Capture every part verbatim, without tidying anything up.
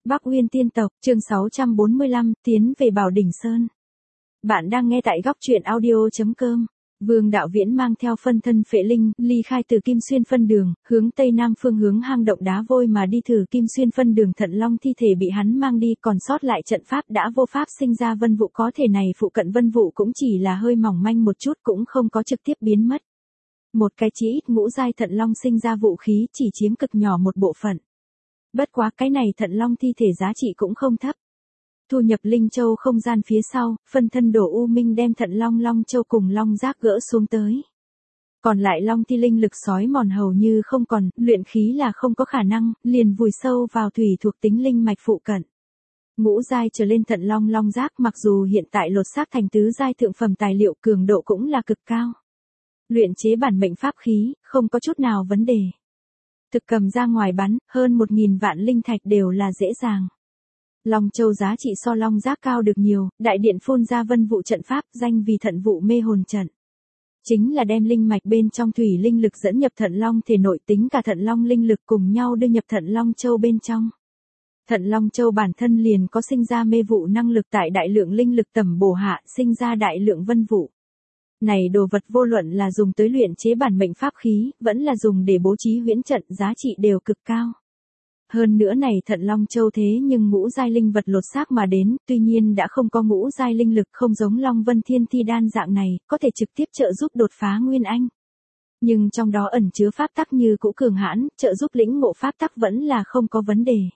Bắc Uyên Tiên Tộc, chương sáu trăm bốn mươi lăm, tiến về Bảo Đỉnh Sơn. Bạn đang nghe tại góc truyện audio chấm com. Vương Đạo Viễn mang theo phân thân Phệ Linh, ly khai từ Kim Xuyên phân đường, hướng tây nam phương hướng hang động đá vôi mà đi thử Kim Xuyên phân đường. Thận Long thi thể bị hắn mang đi, còn sót lại trận pháp đã vô pháp sinh ra vân vụ, có thể này phụ cận vân vụ cũng chỉ là hơi mỏng manh một chút, cũng không có trực tiếp biến mất. Một cái chí ít ngũ giai Thận Long sinh ra vũ khí chỉ chiếm cực nhỏ một bộ phận. Bất quá cái này Thận Long thi thể giá trị cũng không thấp. Thu nhập Linh Châu không gian phía sau, phân thân Đổ U Minh đem Thận Long Long Châu cùng Long Giác gỡ xuống tới. Còn lại Long Thi linh lực sói mòn hầu như không còn, luyện khí là không có khả năng, liền vùi sâu vào thủy thuộc tính linh mạch phụ cận. Ngũ giai trở lên Thận Long Long Giác mặc dù hiện tại lột xác thành tứ giai thượng phẩm tài liệu, cường độ cũng là cực cao. Luyện chế bản mệnh pháp khí, không có chút nào vấn đề. Thực cầm ra ngoài bắn, hơn một nghìn vạn linh thạch đều là dễ dàng. Long Châu giá trị so Long Giác cao được nhiều, đại điện phun ra vân vụ trận pháp, danh vì Thận Vụ Mê Hồn Trận. Chính là đem linh mạch bên trong thủy linh lực dẫn nhập Thận Long thể nội, tính cả Thận Long linh lực cùng nhau đưa nhập Thận Long Châu bên trong. Thận Long Châu bản thân liền có sinh ra mê vụ năng lực, tại đại lượng linh lực tầm bổ hạ, sinh ra đại lượng vân vụ. Này đồ vật vô luận là dùng tới luyện chế bản mệnh pháp khí, vẫn là dùng để bố trí huyễn trận, giá trị đều cực cao. Hơn nữa này Thận Long Châu thế nhưng ngũ giai linh vật lột xác mà đến, tuy nhiên đã không có ngũ giai linh lực, không giống Long Vân Thiên Thi đan dạng này, có thể trực tiếp trợ giúp đột phá nguyên anh. Nhưng trong đó ẩn chứa pháp tắc như cũ cường hãn, trợ giúp lĩnh ngộ pháp tắc vẫn là không có vấn đề.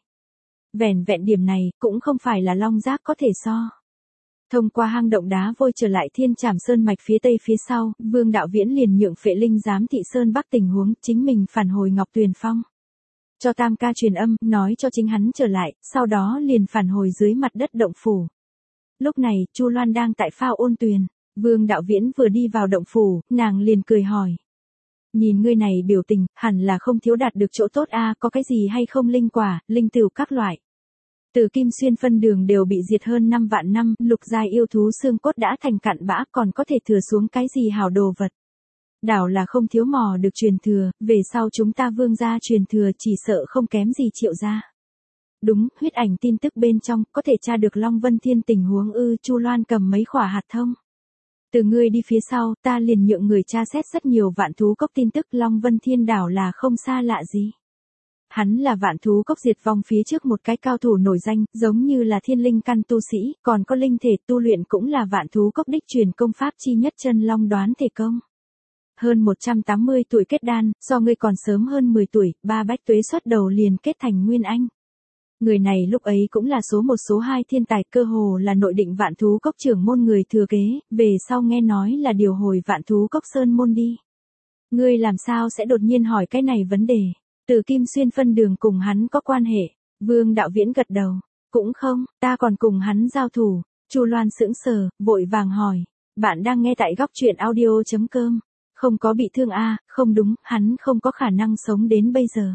Vẻn vẹn điểm này, cũng không phải là Long Giác có thể so. Thông qua hang động đá vôi trở lại Thiên Trảm Sơn mạch phía tây phía sau, Vương Đạo Viễn liền nhượng Phệ Linh giám thị Sơn Bắc tình huống, chính mình phản hồi Ngọc Tuyền Phong. Cho Tam Ca truyền âm, nói cho chính hắn trở lại, sau đó liền phản hồi dưới mặt đất động phủ. Lúc này, Chu Loan đang tại phao ôn tuyền. Vương Đạo Viễn vừa đi vào động phủ, nàng liền cười hỏi. Nhìn ngươi này biểu tình, hẳn là không thiếu đạt được chỗ tốt a, có cái gì hay không linh quả, linh tửu các loại. Từ Kim Xuyên phân đường đều bị diệt hơn năm vạn năm, lục giai yêu thú xương cốt đã thành cặn bã, còn có thể thừa xuống cái gì hảo đồ vật. Đảo là không thiếu mò được truyền thừa, về sau chúng ta Vương gia truyền thừa chỉ sợ không kém gì Triệu gia. Đúng, huyết ảnh tin tức bên trong, có thể tra được Long Vân Thiên tình huống ư? Chu Loan cầm mấy khỏa hạt thông. Từ ngươi đi phía sau, ta liền nhượng người tra xét rất nhiều vạn thú cốc tin tức, Long Vân Thiên đảo là không xa lạ gì. Hắn là vạn thú cốc diệt vong phía trước một cái cao thủ nổi danh, giống như là thiên linh căn tu sĩ, còn có linh thể tu luyện cũng là vạn thú cốc đích truyền công pháp chi nhất chân long đoán thể công. Hơn một trăm tám mươi tuổi kết đan, do ngươi còn sớm hơn mười tuổi, ba bách tuế xuất đầu liền kết thành nguyên anh. Người này lúc ấy cũng là số một số hai thiên tài, cơ hồ là nội định vạn thú cốc trưởng môn người thừa kế, về sau nghe nói là điều hồi vạn thú cốc sơn môn đi. Ngươi làm sao sẽ đột nhiên hỏi cái này vấn đề? Từ Kim Xuyên phân đường cùng hắn có quan hệ? Vương Đạo Viễn gật đầu. Cũng không, ta còn cùng hắn giao thủ. Chu Loan sững sờ, vội vàng hỏi. Bạn đang nghe tại góc truyện audio chấm com. Không có bị thương a? À, không đúng, hắn không có khả năng sống đến bây giờ.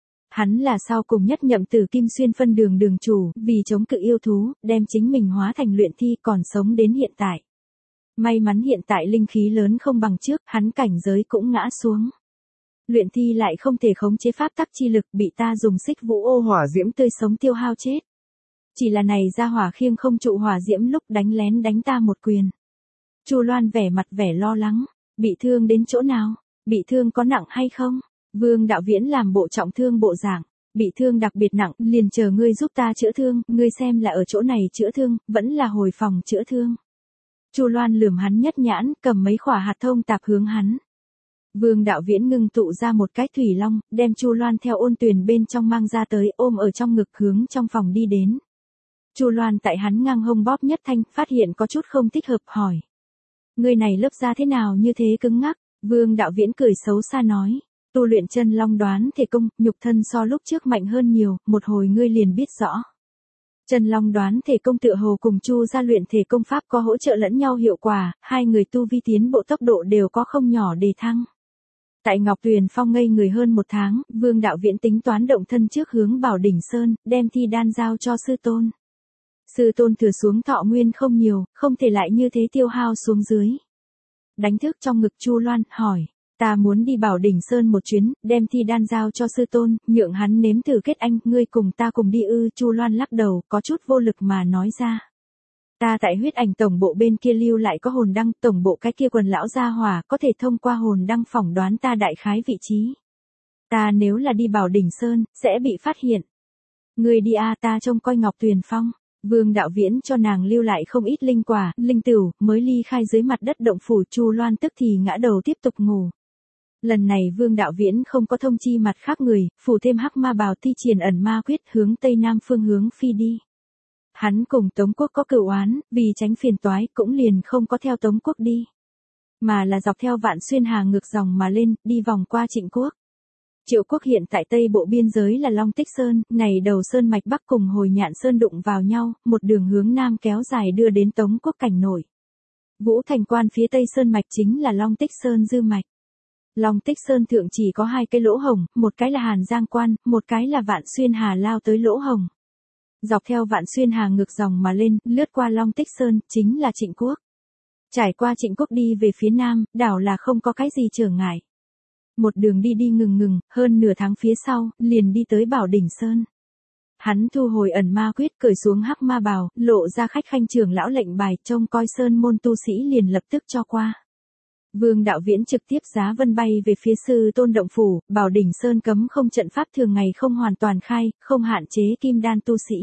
Hắn là sau cùng nhất nhậm Từ Kim Xuyên phân đường đường chủ, vì chống cự yêu thú, đem chính mình hóa thành luyện thi, còn sống đến hiện tại. May mắn hiện tại linh khí lớn không bằng trước, hắn cảnh giới cũng ngã xuống. Luyện thi lại không thể khống chế pháp tắc chi lực, bị ta dùng xích vũ ô hỏa diễm tươi sống tiêu hao chết. Chỉ là này ra hỏa khiêng không trụ hỏa diễm, lúc đánh lén đánh ta một quyền. Chu Loan vẻ mặt vẻ lo lắng. Bị thương đến chỗ nào? Bị thương có nặng hay không? Vương Đạo Viễn làm bộ trọng thương bộ dạng. Bị thương đặc biệt nặng, liền chờ ngươi giúp ta chữa thương, ngươi xem là ở chỗ này chữa thương, vẫn là hồi phòng chữa thương. Chu Loan lườm hắn nhất nhãn, cầm mấy khỏa hạt thông tạp hướng hắn. Vương Đạo Viễn ngưng tụ ra một cái thủy long, đem Chu Loan theo ôn tuyền bên trong mang ra tới, ôm ở trong ngực hướng trong phòng đi đến. Chu Loan tại hắn ngang hông bóp nhất thanh, phát hiện có chút không thích hợp, hỏi. Người này lớp da thế nào như thế cứng ngắc? Vương Đạo Viễn cười xấu xa nói. Tu luyện chân long đoán thể công, nhục thân so lúc trước mạnh hơn nhiều, một hồi ngươi liền biết rõ. Chân long đoán thể công tựa hồ cùng Chu gia luyện thể công pháp có hỗ trợ lẫn nhau hiệu quả, hai người tu vi tiến bộ tốc độ đều có không nhỏ đề thăng. Tại Ngọc Tuyền Phong ngây người hơn một tháng, Vương Đạo Viễn tính toán động thân trước hướng Bảo Đỉnh Sơn, đem thi đan giao cho sư tôn. Sư tôn thừa xuống thọ nguyên không nhiều, không thể lại như thế tiêu hao xuống dưới. Đánh thức trong ngực Chu Loan, hỏi. Ta muốn đi Bảo Đỉnh Sơn một chuyến, đem thi đan giao cho sư tôn, nhượng hắn nếm thử kết anh, ngươi cùng ta cùng đi ư? Chu Loan lắc đầu, có chút vô lực mà nói ra. Ta tại huyết ảnh tổng bộ bên kia lưu lại có hồn đăng, tổng bộ cái kia quần lão gia hỏa, có thể thông qua hồn đăng phỏng đoán ta đại khái vị trí. Ta nếu là đi Bảo Đỉnh Sơn, sẽ bị phát hiện. Ngươi đi a, ta trông coi Ngọc Tuyền Phong. Vương Đạo Viễn cho nàng lưu lại không ít linh quả, linh tửu, mới ly khai dưới mặt đất động phủ. Chu Loan tức thì ngã đầu tiếp tục ngủ. Lần này Vương Đạo Viễn không có thông chi mặt khác người, phủ thêm hắc ma bào thi triển ẩn ma quyết hướng tây nam phương hướng phi đi. Hắn cùng Tống Quốc có cửu oán, vì tránh phiền toái cũng liền không có theo Tống Quốc đi. Mà là dọc theo Vạn Xuyên Hà ngược dòng mà lên, đi vòng qua Trịnh Quốc. Triệu Quốc hiện tại tây bộ biên giới là Long Tích Sơn, này đầu sơn mạch bắc cùng Hồi Nhạn Sơn đụng vào nhau, một đường hướng nam kéo dài đưa đến Tống Quốc cảnh nổi. Vũ Thành Quan phía tây sơn mạch chính là Long Tích Sơn dư mạch. Long Tích Sơn thượng chỉ có hai cái lỗ hồng, một cái là Hàn Giang Quan, một cái là Vạn Xuyên Hà lao tới lỗ hồng. Dọc theo Vạn Xuyên Hà ngược dòng mà lên, lướt qua Long Tích Sơn, chính là Trịnh Quốc. Trải qua Trịnh Quốc đi về phía nam, đảo là không có cái gì trở ngại. Một đường đi đi ngừng ngừng, hơn nửa tháng phía sau, liền đi tới Bảo Đỉnh Sơn. Hắn thu hồi ẩn ma quyết, cởi xuống hắc ma bào, lộ ra khách khanh trưởng lão lệnh bài, trông coi sơn môn tu sĩ liền lập tức cho qua. Vương Đạo Viễn trực tiếp giá vân bay về phía sư tôn động phủ. Bảo Đỉnh Sơn cấm không trận pháp thường ngày không hoàn toàn khai, không hạn chế kim đan tu sĩ.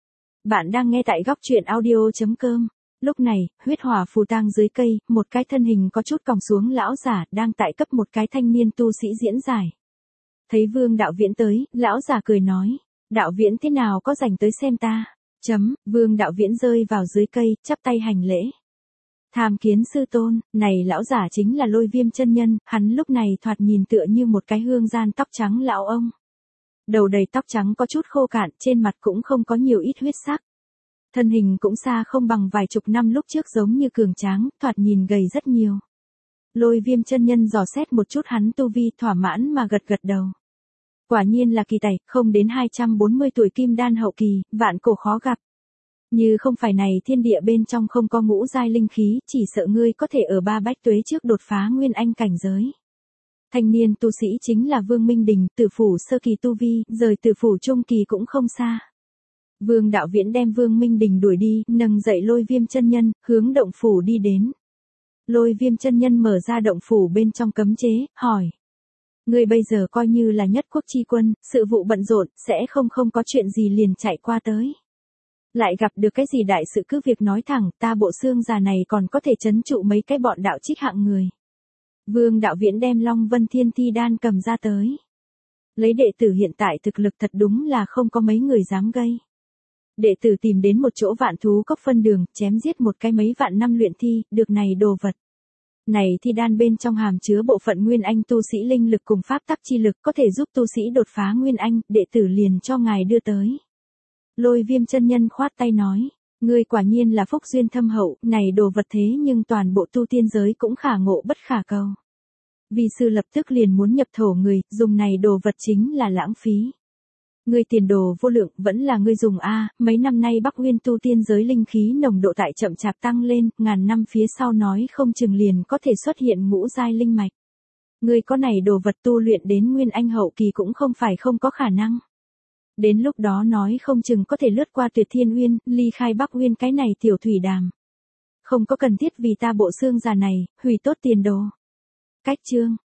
Bạn đang nghe tại góc truyện audio chấm com. Lúc này, huyết hỏa phù tang dưới cây, một cái thân hình có chút còng xuống lão giả đang tại cấp một cái thanh niên tu sĩ diễn giải. Thấy Vương Đạo Viễn tới, lão giả cười nói, Đạo Viễn thế nào có rảnh tới xem ta? Chấm, Vương Đạo Viễn rơi vào dưới cây, chắp tay hành lễ. Tham kiến sư tôn, này lão giả chính là Lôi Viêm chân nhân, hắn lúc này thoạt nhìn tựa như một cái hương gian tóc trắng lão ông. Đầu đầy tóc trắng có chút khô cạn, trên mặt cũng không có nhiều ít huyết sắc. Thân hình cũng xa không bằng vài chục năm lúc trước giống như cường tráng, thoạt nhìn gầy rất nhiều. Lôi Viêm chân nhân dò xét một chút hắn tu vi, thỏa mãn mà gật gật đầu. Quả nhiên là kỳ tài, không đến hai trăm bốn mươi tuổi kim đan hậu kỳ, vạn cổ khó gặp. Như không phải này thiên địa bên trong không có ngũ giai linh khí, chỉ sợ ngươi có thể ở ba bách tuế trước đột phá nguyên anh cảnh giới. Thanh niên tu sĩ chính là Vương Minh Đình, tử phủ sơ kỳ tu vi, rời tử phủ trung kỳ cũng không xa. Vương Đạo Viễn đem Vương Minh Đình đuổi đi, nâng dậy Lôi Viêm chân nhân, hướng động phủ đi đến. Lôi Viêm chân nhân mở ra động phủ bên trong cấm chế, hỏi. Ngươi bây giờ coi như là nhất quốc chi quân, sự vụ bận rộn, sẽ không không có chuyện gì liền chạy qua tới. Lại gặp được cái gì đại sự cứ việc nói thẳng, ta bộ xương già này còn có thể trấn trụ mấy cái bọn đạo trích hạng người. Vương Đạo Viễn đem Long Vân Thiên Thi Đan cầm ra tới. Lấy đệ tử hiện tại thực lực thật đúng là không có mấy người dám gây. Đệ tử tìm đến một chỗ vạn thú cốc phân đường, chém giết một cái mấy vạn năm luyện thi, được này đồ vật. Này thi đan bên trong hàm chứa bộ phận nguyên anh tu sĩ linh lực cùng pháp tắc chi lực có thể giúp tu sĩ đột phá nguyên anh, đệ tử liền cho ngài đưa tới. Lôi Viêm chân nhân khoát tay nói, ngươi quả nhiên là phúc duyên thâm hậu, này đồ vật thế nhưng toàn bộ tu tiên giới cũng khả ngộ bất khả cầu. Vì sư lập tức liền muốn nhập thổ người, dùng này đồ vật chính là lãng phí. Ngươi tiền đồ vô lượng, vẫn là ngươi dùng a, mấy năm nay Bắc Nguyên tu tiên giới linh khí nồng độ tại chậm chạp tăng lên, ngàn năm phía sau nói không chừng liền có thể xuất hiện ngũ giai linh mạch. Ngươi có này đồ vật tu luyện đến nguyên anh hậu kỳ cũng không phải không có khả năng. Đến lúc đó nói không chừng có thể lướt qua Tuyệt Thiên Uyên, ly khai Bắc Uyên cái này tiểu thủy đàm. Không có cần thiết vì ta bộ xương già này, hủy tốt tiền đồ. Cách chương